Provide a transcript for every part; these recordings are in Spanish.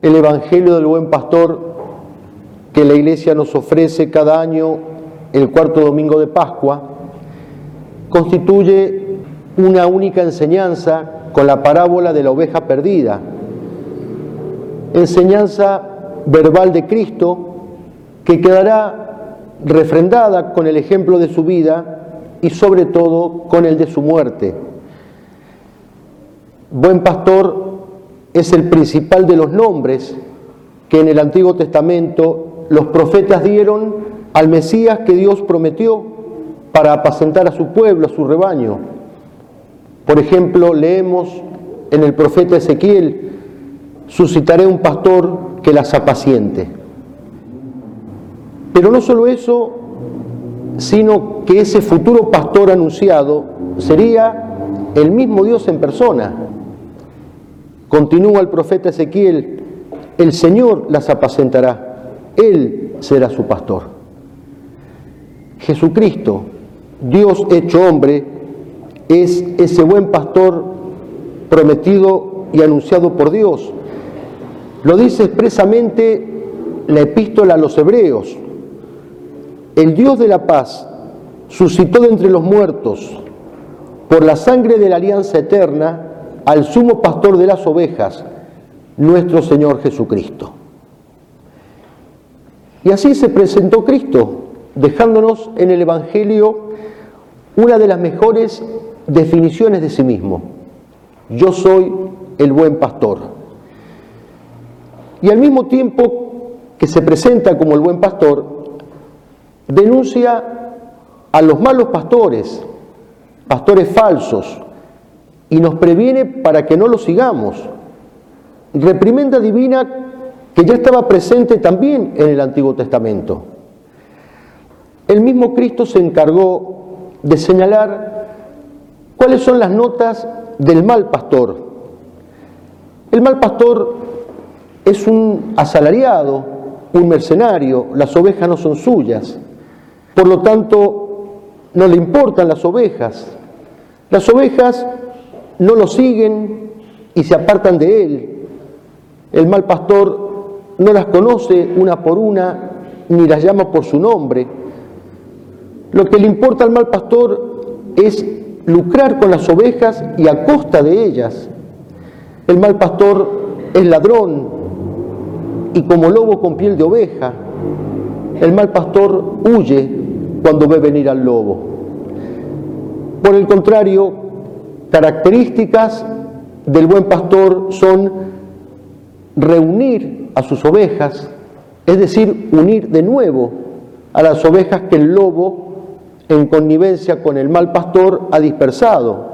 El Evangelio del Buen Pastor que la Iglesia nos ofrece cada año, el cuarto domingo de Pascua, constituye una única enseñanza con la parábola de la oveja perdida. Enseñanza verbal de Cristo que quedará refrendada con el ejemplo de su vida y sobre todo con el de su muerte. Buen Pastor es el principal de los nombres que en el Antiguo Testamento los profetas dieron al Mesías que Dios prometió para apacentar a su pueblo, a su rebaño. Por ejemplo, leemos en el profeta Ezequiel: suscitaré un pastor que las apaciente. Pero no solo eso, sino que ese futuro pastor anunciado sería el mismo Dios en persona. Continúa el profeta Ezequiel: el Señor las apacentará, Él será su pastor. Jesucristo, Dios hecho hombre, es ese buen pastor prometido y anunciado por Dios. Lo dice expresamente la epístola a los Hebreos: el Dios de la paz suscitó de entre los muertos, por la sangre de la alianza eterna, al sumo pastor de las ovejas, nuestro Señor Jesucristo. Y así se presentó Cristo, dejándonos en el Evangelio una de las mejores definiciones de sí mismo: yo soy el buen pastor. Y al mismo tiempo que se presenta como el buen pastor, denuncia a los malos pastores, pastores falsos, y nos previene para que no los sigamos. Reprimenda divina que ya estaba presente también en el Antiguo Testamento. El mismo Cristo se encargó de señalar cuáles son las notas del mal pastor. El mal pastor es un asalariado, un mercenario, las ovejas no son suyas, por lo tanto no le importan las ovejas no lo siguen y se apartan de él. El mal pastor no las conoce una por una ni las llama por su nombre. Lo que le importa al mal pastor es lucrar con las ovejas y a costa de ellas. El mal pastor es ladrón y como lobo con piel de oveja. El mal pastor huye cuando ve venir al lobo. Por el contrario, características del buen pastor son reunir a sus ovejas, es decir, unir de nuevo a las ovejas que el lobo, en connivencia con el mal pastor, ha dispersado.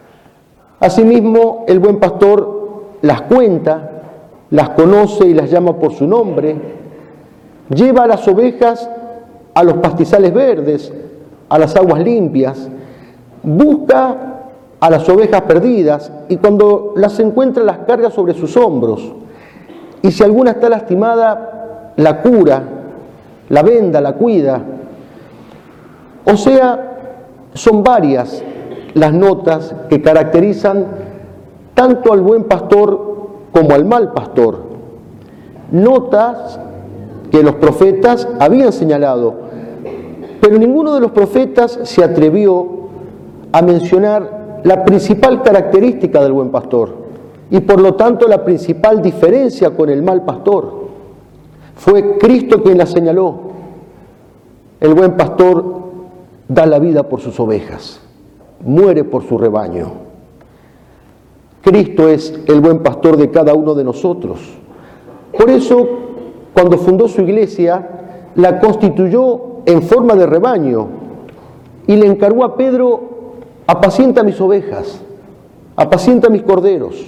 Asimismo, el buen pastor las cuenta, las conoce y las llama por su nombre, lleva a las ovejas a los pastizales verdes, a las aguas limpias, busca a las ovejas perdidas y cuando las encuentra las carga sobre sus hombros. Y si alguna está lastimada, la cura, la venda, la cuida. O sea, son varias las notas que caracterizan tanto al buen pastor como al mal pastor. Notas que los profetas habían señalado, pero ninguno de los profetas se atrevió a mencionar la principal característica del buen pastor y por lo tanto la principal diferencia con el mal pastor. Fue Cristo quien la señaló. El buen pastor da la vida por sus ovejas, muere por su rebaño. Cristo es el buen pastor de cada uno de nosotros. Por eso, cuando fundó su iglesia, la constituyó en forma de rebaño y le encargó a Pedro: apacienta mis ovejas, apacienta mis corderos.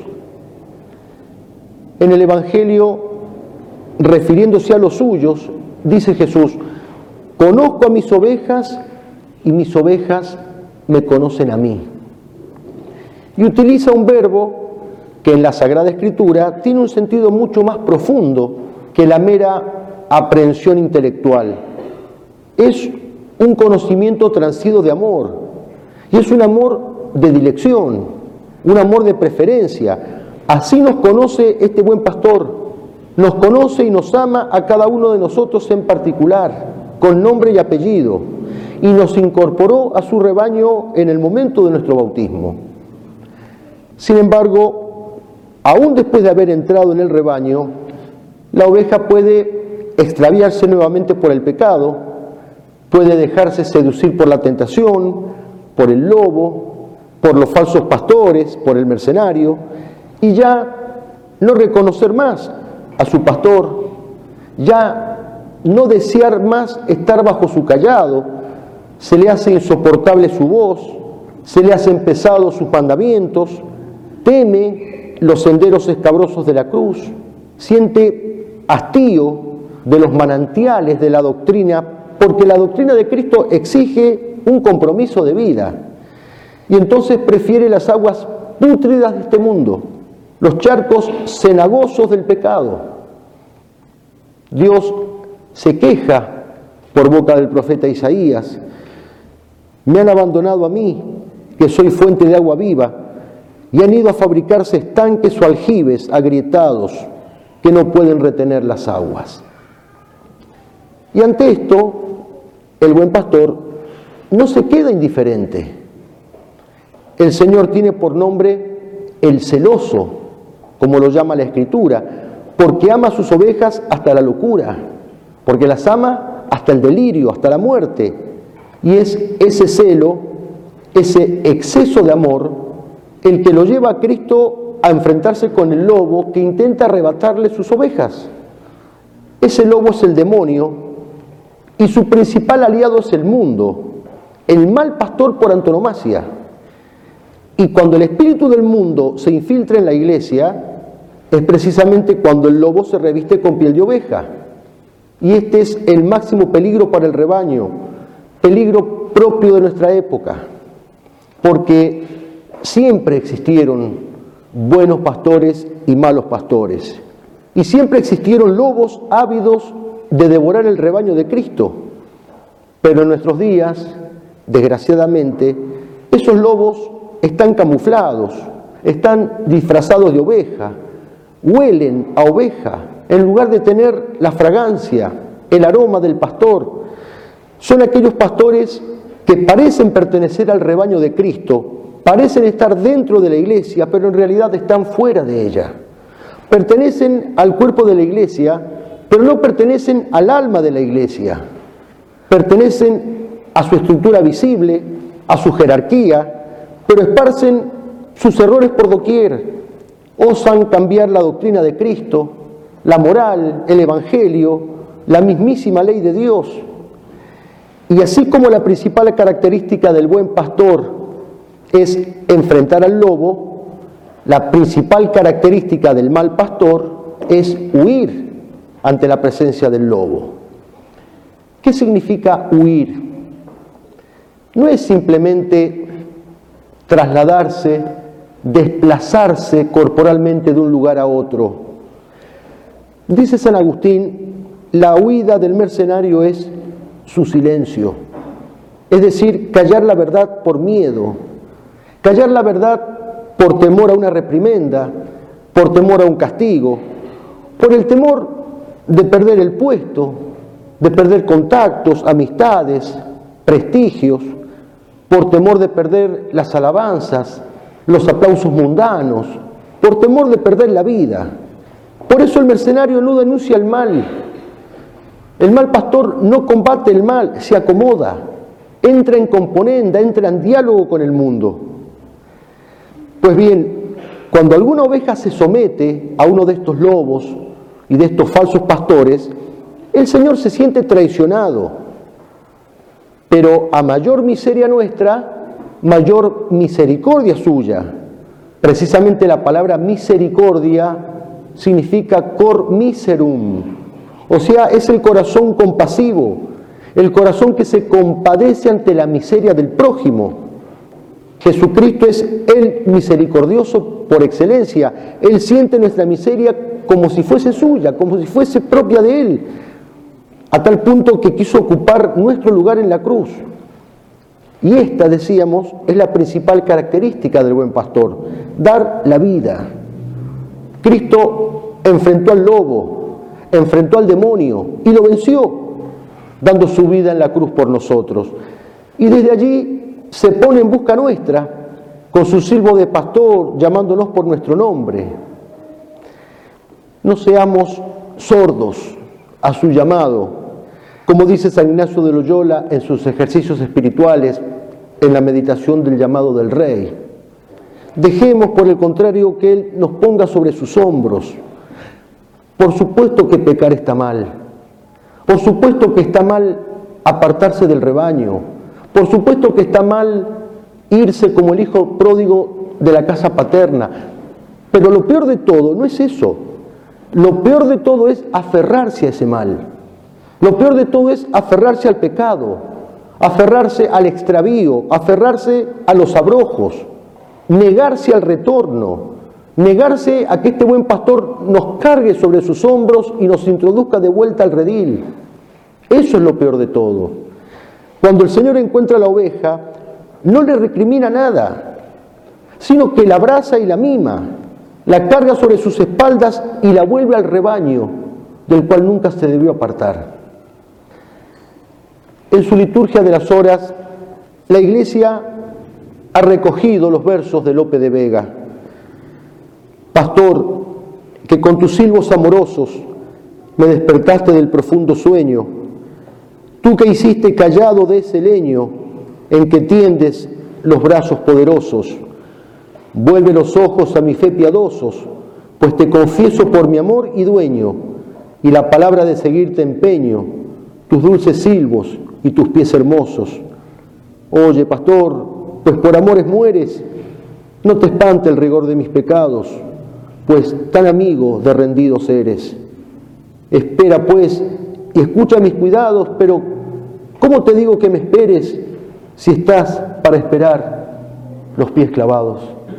En el Evangelio, refiriéndose a los suyos, dice Jesús: conozco a mis ovejas y mis ovejas me conocen a mí. Y utiliza un verbo que en la Sagrada Escritura tiene un sentido mucho más profundo que la mera aprehensión intelectual. Es un conocimiento transido de amor. Y es un amor de dilección, un amor de preferencia. Así nos conoce este buen pastor, nos conoce y nos ama a cada uno de nosotros en particular, con nombre y apellido, y nos incorporó a su rebaño en el momento de nuestro bautismo. Sin embargo, aún después de haber entrado en el rebaño, la oveja puede extraviarse nuevamente por el pecado, puede dejarse seducir por la tentación, por el lobo, por los falsos pastores, por el mercenario, y ya no reconocer más a su pastor, ya no desear más estar bajo su cayado, se le hace insoportable su voz, se le hacen pesados sus mandamientos, teme los senderos escabrosos de la cruz, siente hastío de los manantiales de la doctrina, porque la doctrina de Cristo exige un compromiso de vida, y entonces prefiere las aguas pútridas de este mundo, los charcos cenagosos del pecado. Dios se queja por boca del profeta Isaías: me han abandonado a mí, que soy fuente de agua viva, y han ido a fabricarse estanques o aljibes agrietados que no pueden retener las aguas. Y ante esto, el buen pastor no se queda indiferente. El Señor tiene por nombre el celoso, como lo llama la Escritura, porque ama a sus ovejas hasta la locura, porque las ama hasta el delirio, hasta la muerte. Y es ese celo, ese exceso de amor, el que lo lleva a Cristo a enfrentarse con el lobo que intenta arrebatarle sus ovejas. Ese lobo es el demonio y su principal aliado es el mundo, el mal pastor por antonomasia. Y cuando el espíritu del mundo se infiltra en la iglesia, es precisamente cuando el lobo se reviste con piel de oveja. Y este es el máximo peligro para el rebaño, peligro propio de nuestra época, porque siempre existieron buenos pastores y malos pastores, y siempre existieron lobos ávidos de devorar el rebaño de Cristo. Pero en nuestros días, desgraciadamente, esos lobos están camuflados, están disfrazados de oveja, huelen a oveja, en lugar de tener la fragancia, el aroma del pastor. Son aquellos pastores que parecen pertenecer al rebaño de Cristo, parecen estar dentro de la iglesia, pero en realidad están fuera de ella. Pertenecen al cuerpo de la iglesia, pero no pertenecen al alma de la iglesia. Pertenecen a su estructura visible, a su jerarquía, pero esparcen sus errores por doquier. Osan cambiar la doctrina de Cristo, la moral, el evangelio, la mismísima ley de Dios. Y así como la principal característica del buen pastor es enfrentar al lobo, la principal característica del mal pastor es huir ante la presencia del lobo. ¿Qué significa huir? No es simplemente trasladarse, desplazarse corporalmente de un lugar a otro. Dice San Agustín, la huida del mercenario es su silencio, es decir, callar la verdad por miedo, callar la verdad por temor a una reprimenda, por temor a un castigo, por el temor de perder el puesto, de perder contactos, amistades, prestigios, por temor de perder las alabanzas, los aplausos mundanos, por temor de perder la vida. Por eso el mercenario no denuncia el mal. El mal pastor no combate el mal, se acomoda, entra en componenda, entra en diálogo con el mundo. Pues bien, cuando alguna oveja se somete a uno de estos lobos y de estos falsos pastores, el Señor se siente traicionado. Pero a mayor miseria nuestra, mayor misericordia suya. Precisamente la palabra misericordia significa cor miserum, o sea, es el corazón compasivo, el corazón que se compadece ante la miseria del prójimo. Jesucristo es el misericordioso por excelencia. Él siente nuestra miseria como si fuese suya, como si fuese propia de Él, a tal punto que quiso ocupar nuestro lugar en la cruz. Y esta, decíamos, es la principal característica del buen pastor, dar la vida. Cristo enfrentó al lobo, enfrentó al demonio y lo venció, dando su vida en la cruz por nosotros. Y desde allí se pone en busca nuestra, con su silbo de pastor, llamándonos por nuestro nombre. No seamos sordos a su llamado, como dice San Ignacio de Loyola en sus ejercicios espirituales, en la meditación del llamado del Rey. Dejemos, por el contrario, que Él nos ponga sobre sus hombros. Por supuesto que pecar está mal. Por supuesto que está mal apartarse del rebaño. Por supuesto que está mal irse como el hijo pródigo de la casa paterna. Pero lo peor de todo no es eso. Lo peor de todo es aferrarse a ese mal. Lo peor de todo es aferrarse al pecado, aferrarse al extravío, aferrarse a los abrojos, negarse al retorno, negarse a que este buen pastor nos cargue sobre sus hombros y nos introduzca de vuelta al redil. Eso es lo peor de todo. Cuando el Señor encuentra a la oveja, no le recrimina nada, sino que la abraza y la mima, la carga sobre sus espaldas y la vuelve al rebaño, del cual nunca se debió apartar. En su liturgia de las horas, la Iglesia ha recogido los versos de Lope de Vega. Pastor, que con tus silbos amorosos me despertaste del profundo sueño, tú que hiciste callado de ese leño en que tiendes los brazos poderosos, vuelve los ojos a mi fe piadosos, pues te confieso por mi amor y dueño, y la palabra de seguirte empeño, tus dulces silbos y tus pies hermosos. Oye, pastor, pues por amores mueres, no te espante el rigor de mis pecados, pues tan amigo de rendidos eres. Espera, pues, y escucha mis cuidados, pero ¿cómo te digo que me esperes si estás para esperar los pies clavados?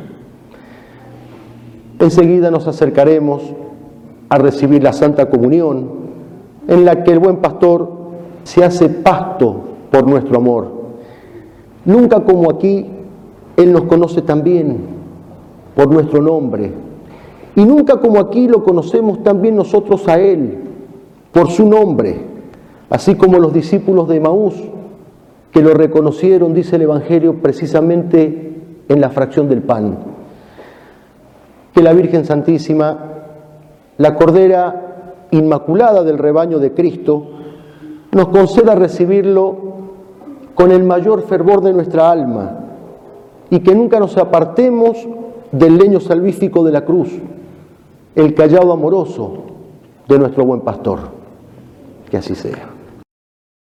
Enseguida nos acercaremos a recibir la Santa Comunión, en la que el buen pastor se hace pasto por nuestro amor. Nunca como aquí, Él nos conoce también por nuestro nombre. Y nunca como aquí lo conocemos también nosotros a Él por su nombre, así como los discípulos de Emaús, que lo reconocieron, dice el Evangelio, precisamente en la fracción del pan. Que la Virgen Santísima, la Cordera Inmaculada del rebaño de Cristo, nos conceda recibirlo con el mayor fervor de nuestra alma y que nunca nos apartemos del leño salvífico de la cruz, el callado amoroso de nuestro buen pastor. Que así sea.